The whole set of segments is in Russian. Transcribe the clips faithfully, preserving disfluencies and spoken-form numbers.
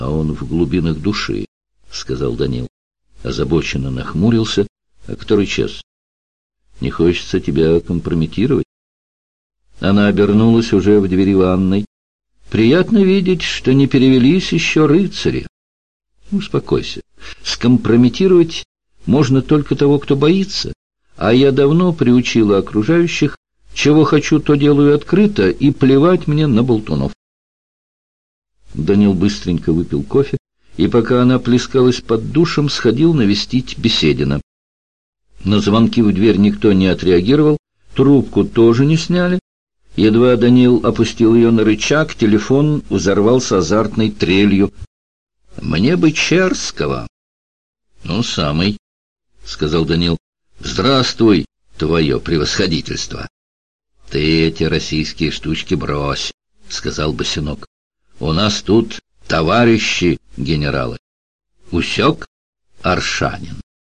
а он в глубинах души, — сказал Данил. Озабоченно нахмурился. — А который час? Не хочется тебя компрометировать? Она обернулась уже в двери ванной. — Приятно видеть, что не перевелись еще рыцари. Успокойся. Скомпрометировать можно только того, кто боится. А я давно приучила окружающих, чего хочу, то делаю открыто, и плевать мне на болтунов. Данил быстренько выпил кофе, и пока она плескалась под душем, сходил навестить Беседина. На звонки в дверь никто не отреагировал, трубку тоже не сняли. Едва Данил опустил ее на рычаг, телефон взорвался азартной трелью. — Мне бы Черского. — Ну, самый, — сказал Данил. — Здравствуй, твое превосходительство. — Ты эти российские штучки брось, — сказал Босинок. — У нас тут товарищи генералы. Усек Аршанин.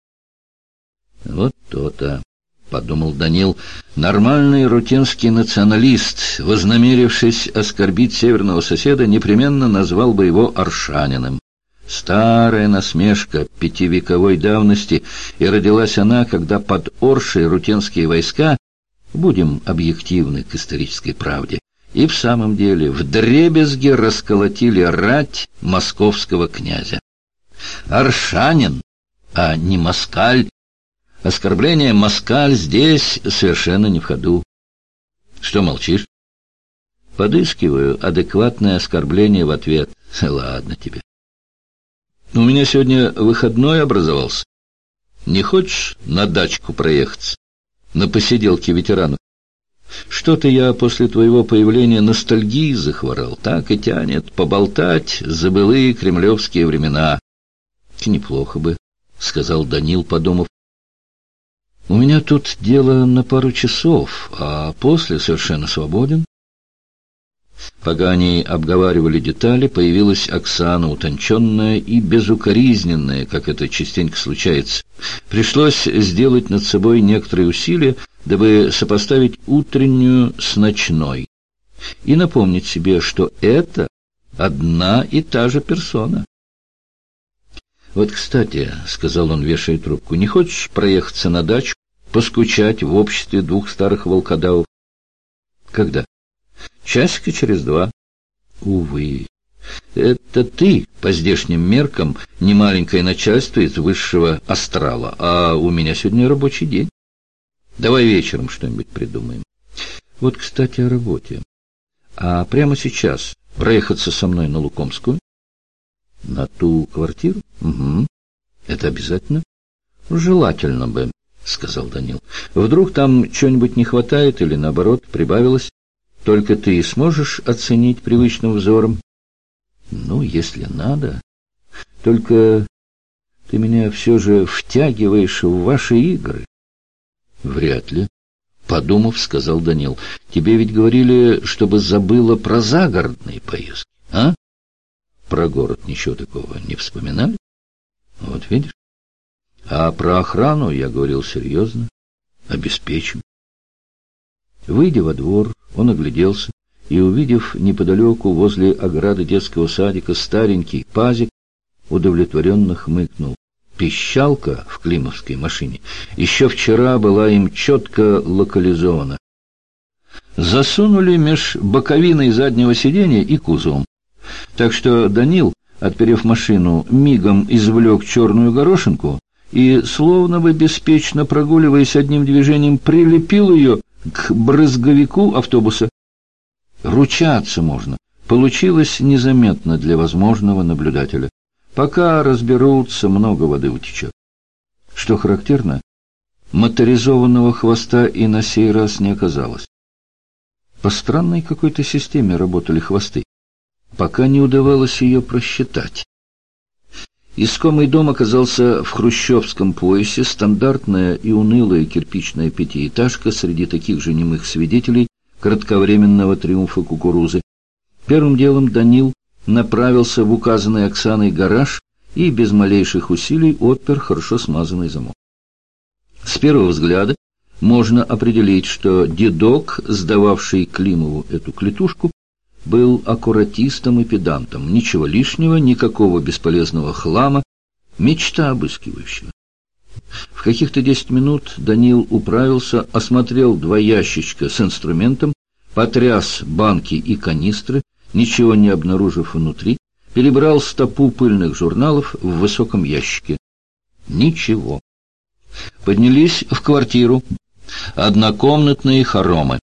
— Вот то-то, — подумал Данил, — нормальный рутинский националист, вознамерившись оскорбить северного соседа, непременно назвал бы его Аршаниным. Старая насмешка пятивековой давности, и родилась она, когда под Оршей рутенские войска, будем объективны к исторической правде, и в самом деле вдребезги расколотили рать московского князя. Аршанин, а не москаль. Оскорбление москаль здесь совершенно не в ходу. Что молчишь? Подыскиваю адекватное оскорбление в ответ. Ладно тебе. У меня сегодня выходной образовался. Не хочешь на дачку проехаться? На посиделке ветеранов? Что-то я после твоего появления ностальгии захворал. Так и тянет поболтать за былые кремлевские времена. Неплохо бы, — сказал Данил, подумав. У меня тут дело на пару часов, а после совершенно свободен. Пока они обговаривали детали, появилась Оксана, утонченная и безукоризненная, как это частенько случается. Пришлось сделать над собой некоторые усилия, дабы сопоставить утреннюю с ночной, и напомнить себе, что это одна и та же персона. «Вот, кстати, — сказал он, вешая трубку, — не хочешь проехаться на дачу, поскучать в обществе двух старых волкодавов?» «Когда?» «Часика через два». «Увы, это ты, по здешним меркам, не маленькое начальство из высшего астрала, а у меня сегодня рабочий день. Давай вечером что-нибудь придумаем. Вот, кстати, о работе. А прямо сейчас проехаться со мной на Лукомскую?» «На ту квартиру? Угу. Это обязательно?» «Желательно бы», — сказал Данил. «Вдруг там чего-нибудь не хватает или, наоборот, прибавилось? Только ты и сможешь оценить привычным взором?» «Ну, если надо. Только ты меня все же втягиваешь в ваши игры». «Вряд ли», — подумав, сказал Данил. «Тебе ведь говорили, чтобы забыла про загородные поездки, а? Про город ничего такого не вспоминали? Вот видишь? А про охрану я говорил серьезно. Обеспечим». Выйдя во двор, он огляделся и, увидев неподалеку возле ограды детского садика старенький пазик, удовлетворенно хмыкнул. Пищалка в климовской машине еще вчера была им четко локализована. Засунули меж боковиной заднего сиденья и кузовом. Так что Данил, отперев машину, мигом извлек черную горошинку и, словно бы беспечно прогуливаясь одним движением, прилепил ее к брызговику автобуса. Ручаться можно. Получилось незаметно для возможного наблюдателя. Пока разберутся, много воды утечет. Что характерно, моторизованного хвоста и на сей раз не оказалось. По странной какой-то системе работали хвосты. Пока не удавалось ее просчитать. Искомый дом оказался в хрущевском поясе, стандартная и унылая кирпичная пятиэтажка среди таких же немых свидетелей кратковременного триумфа кукурузы. Первым делом Данил направился в указанный Оксаной гараж и без малейших усилий отпер хорошо смазанный замок. С первого взгляда можно определить, что дедок, сдававший Климову эту клетушку, был аккуратистом и педантом. Ничего лишнего, никакого бесполезного хлама. Мечта обыскивающего. В каких-то десять минут Данил управился, осмотрел два ящичка с инструментом, потряс банки и канистры, ничего не обнаружив внутри, перебрал стопу пыльных журналов в высоком ящике. Ничего. Поднялись в квартиру. Однокомнатные хоромы.